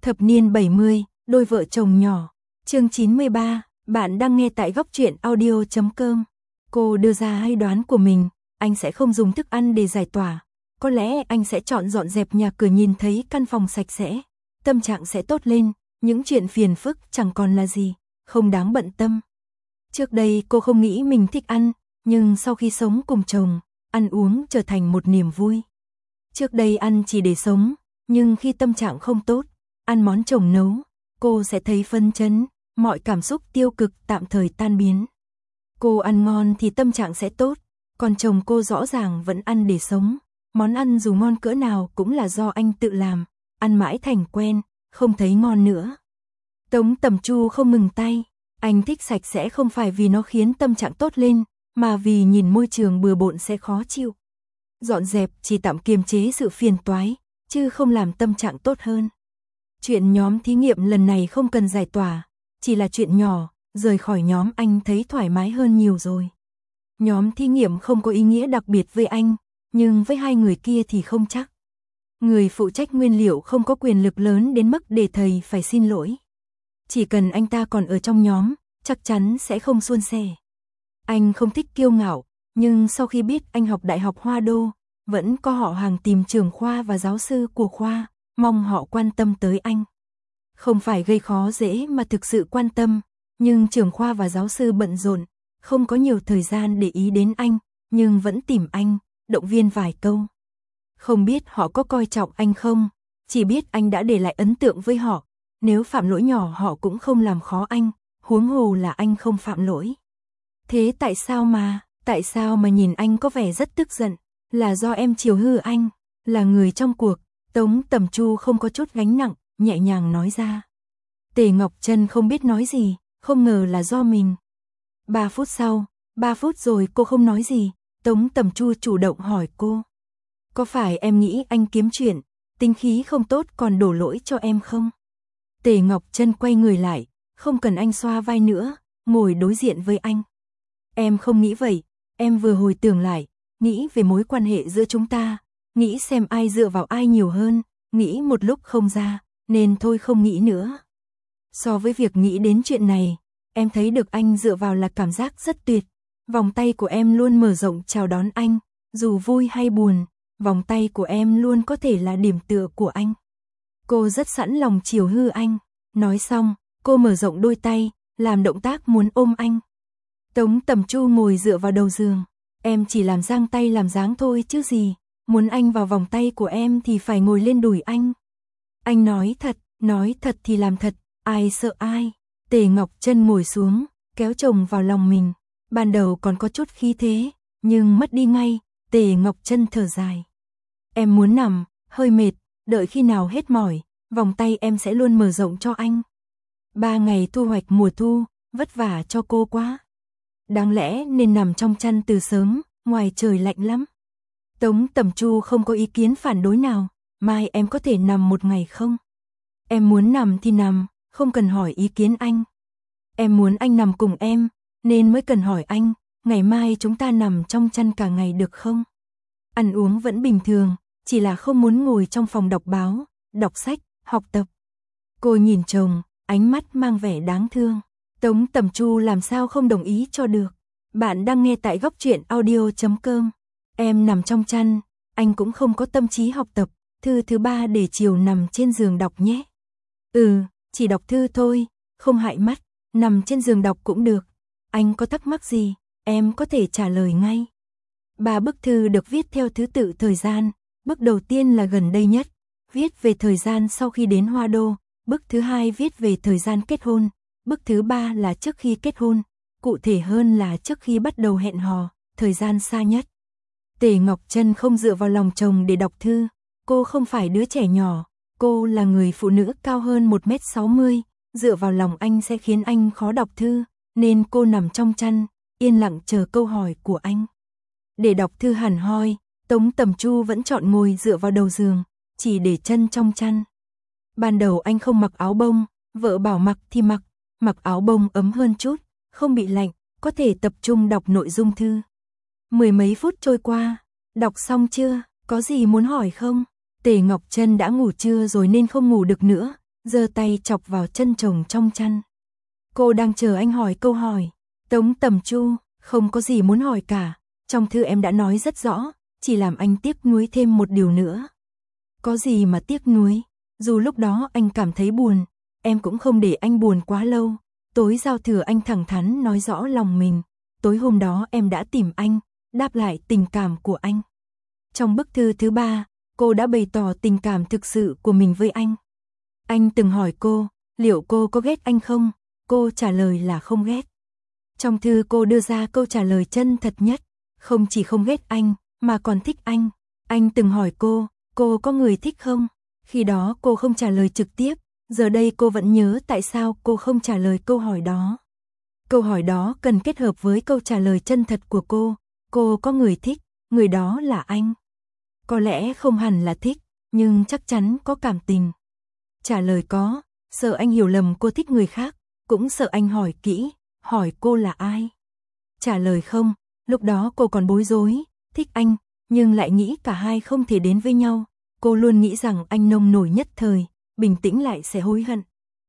Thập niên 70, đôi vợ chồng nhỏ. Chương 93, bạn đang nghe tại góc truyện audio.com. Cô đưa ra hay đoán của mình, anh sẽ không dùng thức ăn để giải tỏa. Có lẽ anh sẽ chọn dọn dẹp nhà cửa, nhìn thấy căn phòng sạch sẽ. Tâm trạng sẽ tốt lên, những chuyện phiền phức chẳng còn là gì, không đáng bận tâm. Trước đây cô không nghĩ mình thích ăn, nhưng sau khi sống cùng chồng, ăn uống trở thành một niềm vui. Trước đây ăn chỉ để sống, nhưng khi tâm trạng không tốt, ăn món chồng nấu, cô sẽ thấy phấn chấn, mọi cảm xúc tiêu cực tạm thời tan biến. Cô ăn ngon thì tâm trạng sẽ tốt, còn chồng cô rõ ràng vẫn ăn để sống. Món ăn dù ngon cỡ nào cũng là do anh tự làm, ăn mãi thành quen, không thấy ngon nữa. Tống Tầm Chu không ngừng tay, anh thích sạch sẽ không phải vì nó khiến tâm trạng tốt lên, mà vì nhìn môi trường bừa bộn sẽ khó chịu. Dọn dẹp chỉ tạm kiềm chế sự phiền toái, chứ không làm tâm trạng tốt hơn. Chuyện nhóm thí nghiệm lần này không cần giải tỏa, chỉ là chuyện nhỏ, rời khỏi nhóm anh thấy thoải mái hơn nhiều rồi. Nhóm thí nghiệm không có ý nghĩa đặc biệt với anh, nhưng với hai người kia thì không chắc. Người phụ trách nguyên liệu không có quyền lực lớn đến mức để thầy phải xin lỗi. Chỉ cần anh ta còn ở trong nhóm, chắc chắn sẽ không suôn sẻ. Anh không thích kiêu ngạo, nhưng sau khi biết anh học Đại học Hoa Đô, vẫn có họ hàng tìm trưởng khoa và giáo sư của khoa, mong họ quan tâm tới anh. Không phải gây khó dễ mà thực sự quan tâm, nhưng trưởng khoa và giáo sư bận rộn, không có nhiều thời gian để ý đến anh, nhưng vẫn tìm anh, động viên vài câu. Không biết họ có coi trọng anh không, chỉ biết anh đã để lại ấn tượng với họ, nếu phạm lỗi nhỏ họ cũng không làm khó anh, huống hồ là anh không phạm lỗi. Thế tại sao mà nhìn anh có vẻ rất tức giận, là do em chiều hư anh, là người trong cuộc. Tống Tầm Chu không có chút gánh nặng, nhẹ nhàng nói ra. Tề Ngọc Trân không biết nói gì, không ngờ là do mình. 3 phút sau, 3 phút rồi cô không nói gì, Tống Tầm Chu chủ động hỏi cô. Có phải em nghĩ anh kiếm chuyện, tính khí không tốt còn đổ lỗi cho em không? Tề Ngọc Trân quay người lại, không cần anh xoa vai nữa, ngồi đối diện với anh. Em không nghĩ vậy, em vừa hồi tưởng lại, nghĩ về mối quan hệ giữa chúng ta, nghĩ xem ai dựa vào ai nhiều hơn, nghĩ một lúc không ra, nên thôi không nghĩ nữa. So với việc nghĩ đến chuyện này, em thấy được anh dựa vào là cảm giác rất tuyệt. Vòng tay của em luôn mở rộng chào đón anh, dù vui hay buồn, vòng tay của em luôn có thể là điểm tựa của anh. Cô rất sẵn lòng chiều hư anh. Nói xong, cô mở rộng đôi tay, làm động tác muốn ôm anh. Tống Tầm Chu ngồi dựa vào đầu giường. Em chỉ làm giang tay làm dáng thôi chứ gì. Muốn anh vào vòng tay của em thì phải ngồi lên đùi anh. Anh nói thật thì làm thật, ai sợ ai. Tề Ngọc Trân ngồi xuống, kéo chồng vào lòng mình. Ban đầu còn có chút khí thế, nhưng mất đi ngay. Tề Ngọc Trân thở dài. Em muốn nằm, hơi mệt, đợi khi nào hết mỏi, vòng tay em sẽ luôn mở rộng cho anh. 3 ngày thu hoạch mùa thu, vất vả cho cô quá. Đáng lẽ nên nằm trong chăn từ sớm, ngoài trời lạnh lắm. Tống Tầm Chu không có ý kiến phản đối nào, mai em có thể nằm một ngày không? Em muốn nằm thì nằm, không cần hỏi ý kiến anh. Em muốn anh nằm cùng em, nên mới cần hỏi anh, ngày mai chúng ta nằm trong chăn cả ngày được không? Ăn uống vẫn bình thường, chỉ là không muốn ngồi trong phòng đọc báo, đọc sách, học tập. Cô nhìn chồng, ánh mắt mang vẻ đáng thương. Tống Tầm Chu làm sao không đồng ý cho được. Bạn đang nghe tại góc truyện audio.com. Em nằm trong chăn, anh cũng không có tâm trí học tập, thư thứ 3 để chiều nằm trên giường đọc nhé. Chỉ đọc thư thôi, không hại mắt, nằm trên giường đọc cũng được. Anh có thắc mắc gì, em có thể trả lời ngay. 3 bức thư được viết theo thứ tự thời gian, bức đầu tiên là gần đây nhất, viết về thời gian sau khi đến Hoa Đô, bức thứ 2 viết về thời gian kết hôn, bức thứ 3 là trước khi kết hôn, cụ thể hơn là trước khi bắt đầu hẹn hò, thời gian xa nhất. Tề Ngọc Trân không dựa vào lòng chồng để đọc thư, cô không phải đứa trẻ nhỏ, cô là người phụ nữ cao hơn 1m60, dựa vào lòng anh sẽ khiến anh khó đọc thư, nên cô nằm trong chăn, yên lặng chờ câu hỏi của anh. Để đọc thư hẳn hoi, Tống Tầm Chu vẫn chọn ngồi dựa vào đầu giường, chỉ để chân trong chăn. Ban đầu anh không mặc áo bông, vợ bảo mặc thì mặc áo bông ấm hơn chút, không bị lạnh, có thể tập trung đọc nội dung thư. 10 mấy phút trôi qua, đọc xong chưa, có gì muốn hỏi không? Tề Ngọc Trân đã ngủ trưa rồi nên không ngủ được nữa, giơ tay chọc vào chân chồng trong chăn. Cô đang chờ anh hỏi câu hỏi. Tống Tầm Chu, không có gì muốn hỏi cả, trong thư em đã nói rất rõ, chỉ làm anh tiếc nuối thêm một điều nữa. Có gì mà tiếc nuối, dù lúc đó anh cảm thấy buồn, em cũng không để anh buồn quá lâu. Tối giao thừa anh thẳng thắn nói rõ lòng mình, tối hôm đó em đã tìm anh, đáp lại tình cảm của anh. Trong bức thư thứ 3, cô đã bày tỏ tình cảm thực sự của mình với anh. Anh từng hỏi cô, liệu cô có ghét anh không? Cô trả lời là không ghét. Trong thư cô đưa ra câu trả lời chân thật nhất, không chỉ không ghét anh, mà còn thích anh. Anh từng hỏi cô có người thích không? Khi đó cô không trả lời trực tiếp, giờ đây cô vẫn nhớ tại sao cô không trả lời câu hỏi đó. Câu hỏi đó cần kết hợp với câu trả lời chân thật của cô có người thích, người đó là anh. Có lẽ không hẳn là thích, nhưng chắc chắn có cảm tình. Trả lời có, sợ anh hiểu lầm cô thích người khác, cũng sợ anh hỏi kỹ, hỏi cô là ai. Trả lời không, lúc đó cô còn bối rối, thích anh, nhưng lại nghĩ cả hai không thể đến với nhau. Cô luôn nghĩ rằng anh nông nổi nhất thời, bình tĩnh lại sẽ hối hận.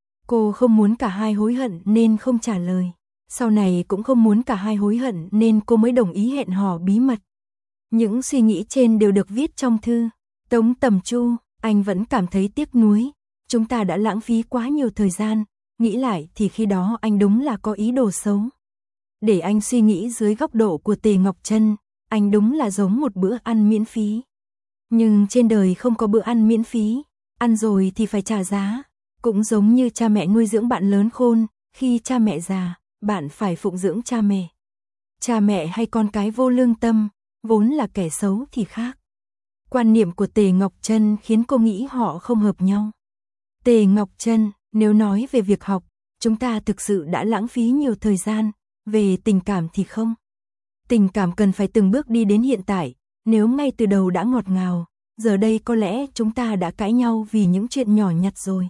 Cô không muốn cả hai hối hận nên không trả lời. Sau này cũng không muốn cả hai hối hận nên cô mới đồng ý hẹn hò bí mật. Những suy nghĩ trên đều được viết trong thư. Tống Tầm Chu, anh vẫn cảm thấy tiếc nuối. Chúng ta đã lãng phí quá nhiều thời gian. Nghĩ lại thì khi đó anh đúng là có ý đồ xấu. Để anh suy nghĩ dưới góc độ của Tề Ngọc Trân, anh đúng là giống một bữa ăn miễn phí. Nhưng trên đời không có bữa ăn miễn phí, ăn rồi thì phải trả giá. Cũng giống như cha mẹ nuôi dưỡng bạn lớn khôn, khi cha mẹ già, bạn phải phụng dưỡng cha mẹ. Cha mẹ hay con cái vô lương tâm, vốn là kẻ xấu thì khác. Quan niệm của Tề Ngọc Trân khiến cô nghĩ họ không hợp nhau. Tề Ngọc Trân, nếu nói về việc học, chúng ta thực sự đã lãng phí nhiều thời gian, về tình cảm thì không. Tình cảm cần phải từng bước đi đến hiện tại, nếu ngay từ đầu đã ngọt ngào, giờ đây có lẽ chúng ta đã cãi nhau vì những chuyện nhỏ nhặt rồi.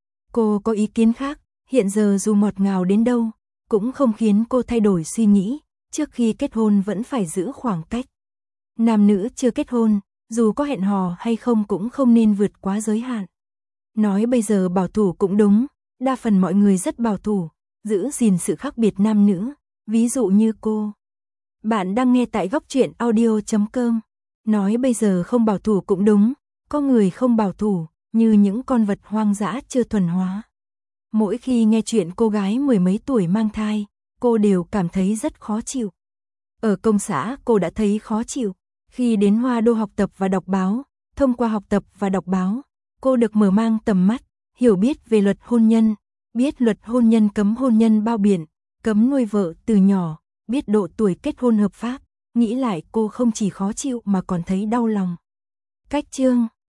Cô có ý kiến khác, hiện giờ dù ngọt ngào đến đâu, cũng không khiến cô thay đổi suy nghĩ, trước khi kết hôn vẫn phải giữ khoảng cách. Nam nữ chưa kết hôn, dù có hẹn hò hay không cũng không nên vượt quá giới hạn. Nói bây giờ bảo thủ cũng đúng, đa phần mọi người rất bảo thủ, giữ gìn sự khác biệt nam nữ, ví dụ như cô. Bạn đang nghe tại Góc Truyện Audio.com. Nói bây giờ không bảo thủ cũng đúng, có người không bảo thủ, như những con vật hoang dã chưa thuần hóa. Mỗi khi nghe chuyện cô gái mười mấy tuổi mang thai, cô đều cảm thấy rất khó chịu. Ở công xã cô đã thấy khó chịu, khi đến Hoa Đô học tập và đọc báo, thông qua học tập và đọc báo, cô được mở mang tầm mắt, hiểu biết về luật hôn nhân, biết luật hôn nhân cấm hôn nhân bao biện, cấm nuôi vợ từ nhỏ, biết độ tuổi kết hôn hợp pháp, nghĩ lại cô không chỉ khó chịu mà còn thấy đau lòng. Cách chương